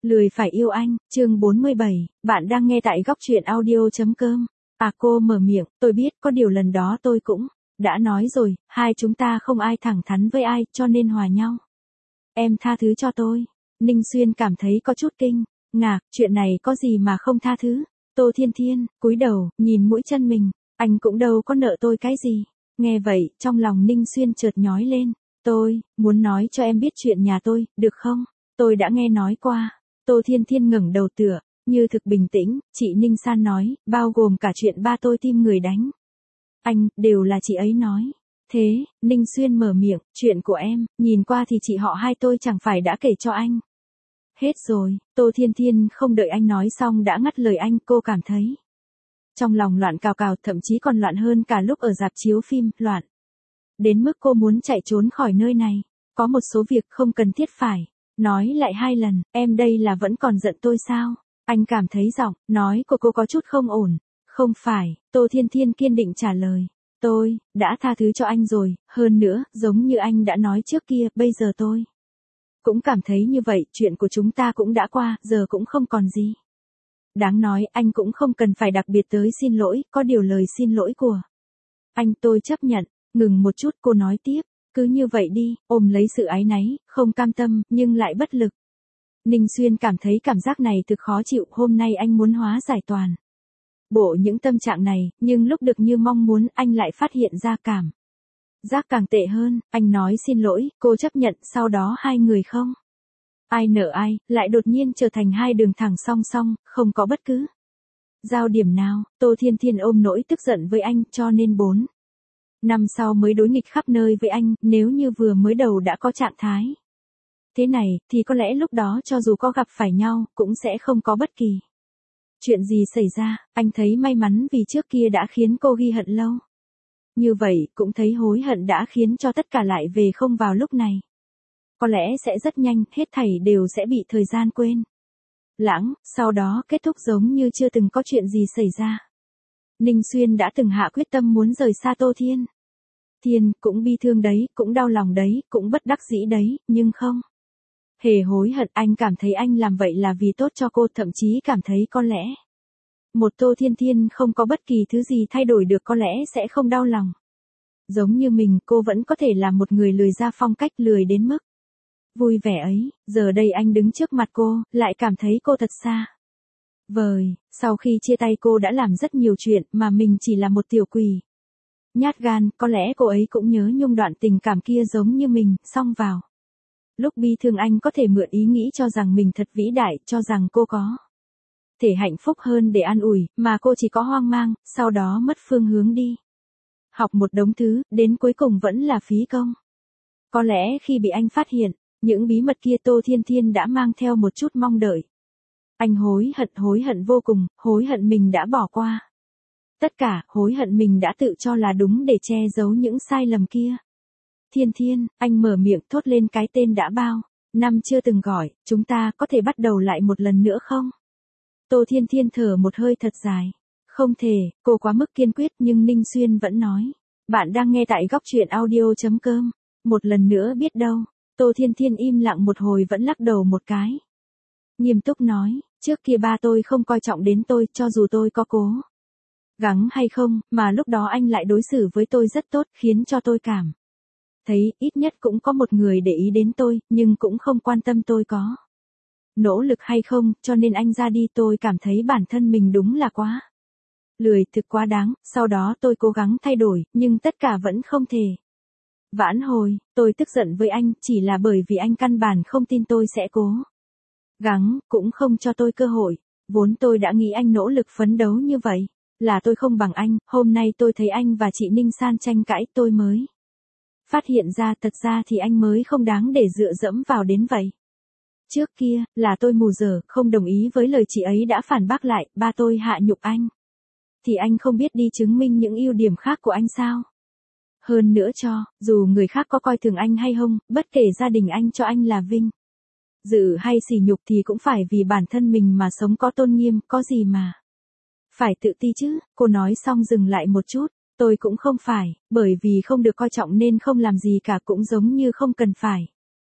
Lười phải yêu anh, chương 47, bạn đang nghe tại góc truyện audio.com. À cô mở miệng, tôi biết có điều lần đó tôi cũng đã nói rồi, hai chúng ta không ai thẳng thắn với ai cho nên hòa nhau. Em tha thứ cho tôi. Ninh Xuyên cảm thấy có chút kinh ngạc, chuyện này có gì mà không tha thứ. Tô Thiên Thiên, cúi đầu, nhìn mũi chân mình, anh cũng đâu có nợ tôi cái gì. Nghe vậy, trong lòng Ninh Xuyên chợt nhói lên. Tôi muốn nói cho em biết chuyện nhà tôi, được không? Tôi đã nghe nói qua. Tô Thiên Thiên ngẩng đầu tựa, như thực bình tĩnh, chị Ninh San nói, bao gồm cả chuyện ba tôi tim người đánh. Anh, đều là chị ấy nói. Thế, Ninh Xuyên mở miệng, chuyện của em, nhìn qua thì chị họ hai tôi chẳng phải đã kể cho anh. Hết rồi, Tô Thiên Thiên không đợi anh nói xong đã ngắt lời anh, cô cảm thấy. Trong lòng loạn cào cào, thậm chí còn loạn hơn cả lúc ở rạp chiếu phim, loạn. Đến mức cô muốn chạy trốn khỏi nơi này. Có một số việc không cần thiết phải nói lại hai lần, em đây là vẫn còn giận tôi sao? Anh cảm thấy giọng nói của cô có chút không ổn. Không phải, Tô Thiên Thiên kiên định trả lời. Tôi đã tha thứ cho anh rồi, hơn nữa, giống như anh đã nói trước kia, bây giờ tôi cũng cảm thấy như vậy, chuyện của chúng ta cũng đã qua, giờ cũng không còn gì. Đáng nói, anh cũng không cần phải đặc biệt tới xin lỗi, có điều lời xin lỗi của anh tôi chấp nhận. Ngừng một chút, cô nói tiếp. Cứ như vậy đi, ôm lấy sự áy náy, không cam tâm, nhưng lại bất lực. Ninh Xuyên cảm thấy cảm giác này thực khó chịu, hôm nay anh muốn hóa giải toàn bộ những tâm trạng này, nhưng lúc được như mong muốn, anh lại phát hiện ra cảm giác càng tệ hơn. Anh nói xin lỗi, cô chấp nhận, sau đó hai người không ai nợ ai, lại đột nhiên trở thành hai đường thẳng song song, không có bất cứ giao điểm nào. Tô Thiên Thiên ôm nỗi tức giận với anh, cho nên 4 năm sau mới đối nghịch khắp nơi với anh, nếu như vừa mới đầu đã có trạng thái thế này, thì có lẽ lúc đó cho dù có gặp phải nhau, cũng sẽ không có bất kỳ chuyện gì xảy ra. Anh thấy may mắn vì trước kia đã khiến cô ghi hận lâu như vậy, cũng thấy hối hận đã khiến cho tất cả lại về không vào lúc này. Có lẽ sẽ rất nhanh, hết thảy đều sẽ bị thời gian quên lãng, sau đó kết thúc giống như chưa từng có chuyện gì xảy ra. Ninh Xuyên đã từng hạ quyết tâm muốn rời xa Tô Thiên Thiên, cũng bi thương đấy, cũng đau lòng đấy, cũng bất đắc dĩ đấy, nhưng không hề hối hận. Anh cảm thấy anh làm vậy là vì tốt cho cô, thậm chí cảm thấy có lẽ một Tô Thiên Thiên không có bất kỳ thứ gì thay đổi được có lẽ sẽ không đau lòng. Giống như mình, cô vẫn có thể là một người lười ra phong cách, lười đến mức vui vẻ ấy. Giờ đây anh đứng trước mặt cô, lại cảm thấy cô thật xa vời. Sau khi chia tay cô đã làm rất nhiều chuyện, mà mình chỉ là một tiểu quỷ nhát gan, có lẽ cô ấy cũng nhớ nhung đoạn tình cảm kia giống như mình, song vào lúc bi thương anh có thể mượn ý nghĩ cho rằng mình thật vĩ đại, cho rằng cô có thể hạnh phúc hơn để an ủi, mà cô chỉ có hoang mang, sau đó mất phương hướng đi. Học một đống thứ, đến cuối cùng vẫn là phí công. Có lẽ khi bị anh phát hiện, những bí mật kia Tô Thiên Thiên đã mang theo một chút mong đợi. Anh hối hận vô cùng, hối hận mình đã bỏ qua tất cả, hối hận mình đã tự cho là đúng để che giấu những sai lầm kia. Thiên Thiên, anh mở miệng thốt lên cái tên đã bao năm chưa từng gọi, chúng ta có thể bắt đầu lại một lần nữa không? Tô Thiên Thiên thở một hơi thật dài. Không thể, cô quá mức kiên quyết, nhưng Ninh Xuyên vẫn nói. Bạn đang nghe tại góc truyện audio.com. Một lần nữa biết đâu. Tô Thiên Thiên im lặng một hồi vẫn lắc đầu một cái. Nghiêm túc nói, trước kia ba tôi không coi trọng đến tôi, cho dù tôi có cố gắng hay không, mà lúc đó anh lại đối xử với tôi rất tốt, khiến cho tôi cảm thấy ít nhất cũng có một người để ý đến tôi, nhưng cũng không quan tâm tôi có nỗ lực hay không, cho nên anh ra đi. Tôi cảm thấy bản thân mình đúng là quá lười, thực quá đáng. Sau đó tôi cố gắng thay đổi, nhưng tất cả vẫn không thể vãn hồi. Tôi tức giận với anh, chỉ là bởi vì anh căn bản không tin tôi sẽ cố gắng, cũng không cho tôi cơ hội. Vốn tôi đã nghĩ anh nỗ lực phấn đấu như vậy là tôi không bằng anh. Hôm nay tôi thấy anh và chị Ninh San tranh cãi, tôi mới phát hiện ra thật ra thì anh mới không đáng để dựa dẫm vào đến vậy. Trước kia, là tôi mù dở, không đồng ý với lời chị ấy đã phản bác lại, ba tôi hạ nhục anh. Thì anh không biết đi chứng minh những ưu điểm khác của anh sao? Hơn nữa dù người khác có coi thường anh hay không, bất kể gia đình anh cho anh là vinh dự hay sỉ nhục thì cũng phải vì bản thân mình mà sống có tôn nghiêm, có gì mà phải tự ti chứ. Cô nói xong dừng lại một chút. Tôi cũng không phải, bởi vì không được coi trọng nên không làm gì cả, cũng giống như không cần phải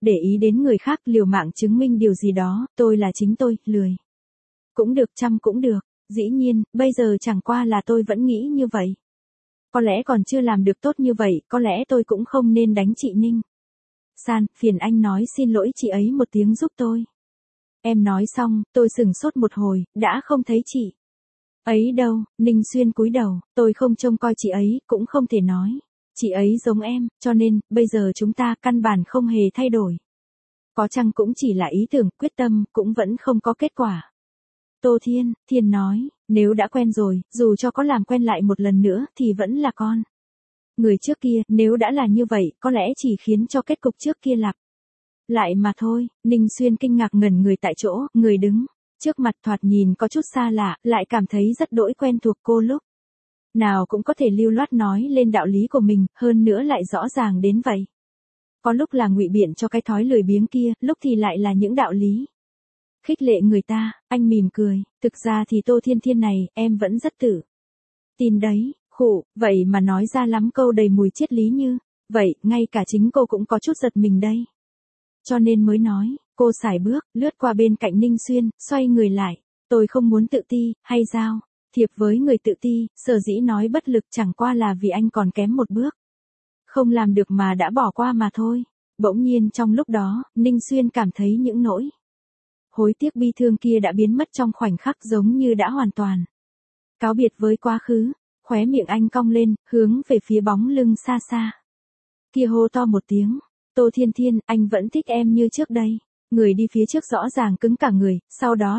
để ý đến người khác liều mạng chứng minh điều gì đó, tôi là chính tôi, lười. Cũng được chăm cũng được, dĩ nhiên, bây giờ chẳng qua là tôi vẫn nghĩ như vậy. Có lẽ còn chưa làm được tốt như vậy, có lẽ tôi cũng không nên đánh chị Ninh. San, phiền anh nói xin lỗi chị ấy một tiếng giúp tôi. Em nói xong, tôi sửng sốt một hồi, đã không thấy chị ấy đâu. Ninh Xuyên cúi đầu, tôi không trông coi chị ấy, cũng không thể nói. Chị ấy giống em, cho nên, bây giờ chúng ta căn bản không hề thay đổi. Có chăng cũng chỉ là ý tưởng, quyết tâm, cũng vẫn không có kết quả. Tô Thiên nói, nếu đã quen rồi, dù cho có làm quen lại một lần nữa, thì vẫn là con người trước kia, nếu đã là như vậy, có lẽ chỉ khiến cho kết cục trước kia lặp lại mà thôi. Ninh Xuyên kinh ngạc ngẩn người tại chỗ, người đứng trước mặt thoạt nhìn có chút xa lạ, lại cảm thấy rất đỗi quen thuộc cô lúc nào cũng có thể lưu loát nói lên đạo lý của mình, hơn nữa lại rõ ràng đến vậy. Có lúc là ngụy biện cho cái thói lười biếng kia, lúc thì lại là những đạo lý khích lệ người ta. Anh mỉm cười, thực ra thì Tô Thiên này, em vẫn rất tự tin đấy. Khụ, vậy mà nói ra lắm câu đầy mùi triết lý như vậy, ngay cả chính cô cũng có chút giật mình đây. Cho nên mới nói, cô sải bước, lướt qua bên cạnh Ninh Xuyên, xoay người lại. Tôi không muốn tự ti, hay giao thiệp với người tự ti, sở dĩ nói bất lực chẳng qua là vì anh còn kém một bước. Không làm được mà đã bỏ qua mà thôi. Bỗng nhiên trong lúc đó, Ninh Xuyên cảm thấy những nỗi hối tiếc bi thương kia đã biến mất trong khoảnh khắc, giống như đã hoàn toàn cáo biệt với quá khứ. Khóe miệng anh cong lên, hướng về phía bóng lưng xa xa kia hô to một tiếng. Tô Thiên, anh vẫn thích em như trước đây. Người đi phía trước rõ ràng cứng cả người, sau đó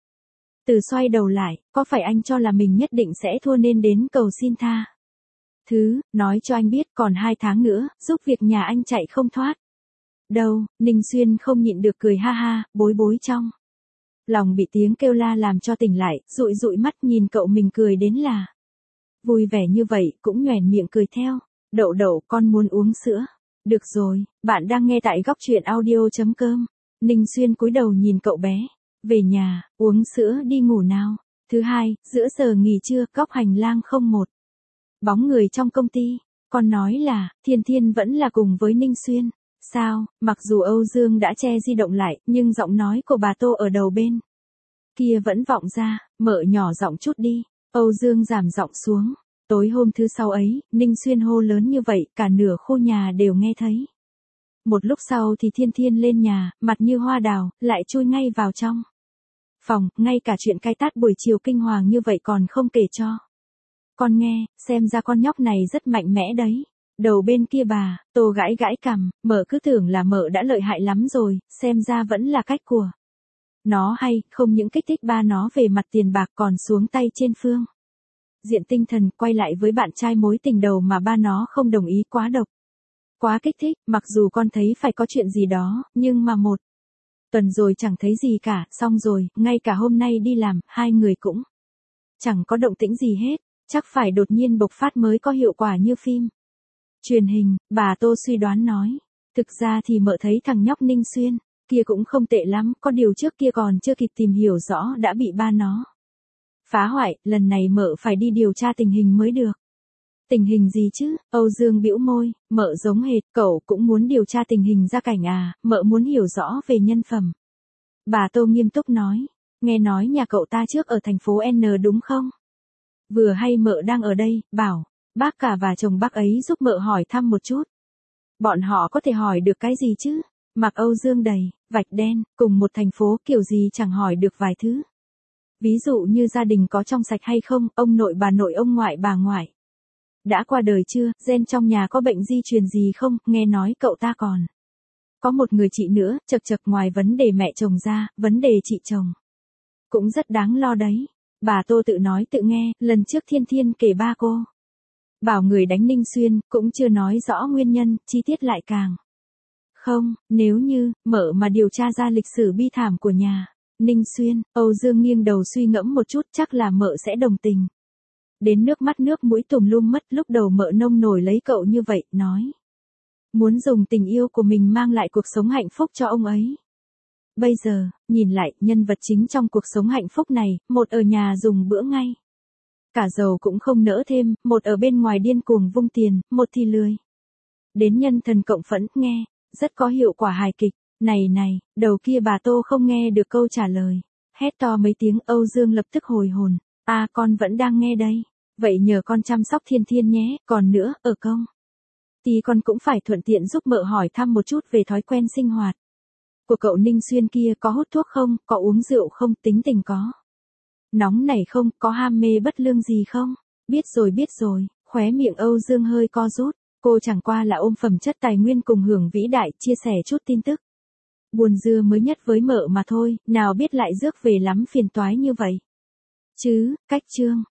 từ xoay đầu lại, có phải anh cho là mình nhất định sẽ thua nên đến cầu xin tha nói cho anh biết còn 2 tháng nữa, giúp việc nhà anh chạy không thoát đâu. Ninh Xuyên không nhịn được cười ha ha, bối trong lòng bị tiếng kêu la làm cho tỉnh lại, dụi mắt nhìn cậu mình cười đến là vui vẻ như vậy, cũng nhoẻn miệng cười theo. Đậu, con muốn uống sữa. Được rồi, bạn đang nghe tại góc truyện audio.com. Ninh Xuyên cúi đầu nhìn cậu bé. Về nhà, uống sữa đi ngủ nào. Thứ hai, giữa giờ nghỉ trưa, góc hành lang không một bóng người trong công ty. Con nói là, Thiên vẫn là cùng với Ninh Xuyên. Sao, mặc dù Âu Dương đã che di động lại, nhưng giọng nói của bà Tô ở đầu bên kia vẫn vọng ra. Mợ nhỏ giọng chút đi. Âu Dương giảm giọng xuống. Tối hôm thứ sau ấy, Ninh Xuyên hô lớn như vậy, cả nửa khu nhà đều nghe thấy. Một lúc sau thì Thiên lên nhà, mặt như hoa đào, lại chui ngay vào trong phòng, ngay cả chuyện cay tát buổi chiều kinh hoàng như vậy còn không kể cho con nghe. Xem ra con nhóc này rất mạnh mẽ đấy. Đầu bên kia bà Tô gãi cằm, mợ cứ tưởng là mợ đã lợi hại lắm rồi, xem ra vẫn là cách của nó hay, không những kích thích ba nó về mặt tiền bạc còn xuống tay trên phương diện tinh thần, quay lại với bạn trai mối tình đầu mà ba nó không đồng ý, quá độc, quá kích thích. Mặc dù con thấy phải có chuyện gì đó, nhưng mà 1 tuần rồi chẳng thấy gì cả. Xong rồi, ngay cả hôm nay đi làm, 2 người cũng chẳng có động tĩnh gì hết. Chắc phải đột nhiên bộc phát mới có hiệu quả như phim truyền hình, bà Tô suy đoán nói. Thực ra thì mợ thấy thằng nhóc Ninh Xuyên kia cũng không tệ lắm, có điều trước kia còn chưa kịp tìm hiểu rõ đã bị ba nó phá hoại. Lần này mợ phải đi điều tra tình hình mới được. Tình hình gì chứ? Âu Dương bĩu môi, mợ giống hệt, cậu cũng muốn điều tra tình hình gia cảnh à, mợ muốn hiểu rõ về nhân phẩm. Bà Tô nghiêm túc nói, nghe nói nhà cậu ta trước ở thành phố N đúng không? Vừa hay mợ đang ở đây, bảo bác cả và chồng bác ấy giúp mợ hỏi thăm một chút. Bọn họ có thể hỏi được cái gì chứ? Mặc Âu Dương đầy vạch đen, cùng một thành phố kiểu gì chẳng hỏi được vài thứ. Ví dụ như gia đình có trong sạch hay không, ông nội bà nội ông ngoại bà ngoại đã qua đời chưa, gen trong nhà có bệnh di truyền gì không. Nghe nói cậu ta còn có một người chị nữa, chật ngoài vấn đề mẹ chồng ra, vấn đề chị chồng cũng rất đáng lo đấy. Bà Tô tự nói tự nghe, lần trước Thiên kể ba cô bảo người đánh Ninh Xuyên, cũng chưa nói rõ nguyên nhân, chi tiết lại càng không. Nếu như mợ mà điều tra ra lịch sử bi thảm của nhà Ninh Xuyên, Âu Dương nghiêng đầu suy ngẫm một chút, chắc là mợ sẽ đồng tình. Đến nước mắt nước mũi tùm lum mất. Lúc đầu mợ nông nổi lấy cậu như vậy, nói muốn dùng tình yêu của mình mang lại cuộc sống hạnh phúc cho ông ấy. Bây giờ, nhìn lại, nhân vật chính trong cuộc sống hạnh phúc này, một ở nhà dùng bữa ngay cả dầu cũng không nỡ thêm, một ở bên ngoài điên cuồng vung tiền, một thì lười đến nhân thần cộng phẫn. Nghe rất có hiệu quả hài kịch. Này này, đầu kia bà Tô không nghe được câu trả lời. Hét to mấy tiếng, Âu Dương lập tức hồi hồn. Con vẫn đang nghe đây. Vậy nhờ con chăm sóc Thiên Thiên nhé, còn nữa, ở công thì con cũng phải thuận tiện giúp mợ hỏi thăm một chút về thói quen sinh hoạt của cậu Ninh Xuyên kia, có hút thuốc không, có uống rượu không, tính tình có nóng nảy không, có ham mê bất lương gì không? Biết rồi, khóe miệng Âu Dương hơi co rút, cô chẳng qua là ôm phẩm chất tài nguyên cùng hưởng vĩ đại, chia sẻ chút tin tức buồn dưa mới nhất với mợ mà thôi, nào biết lại rước về lắm phiền toái như vậy. Cách chương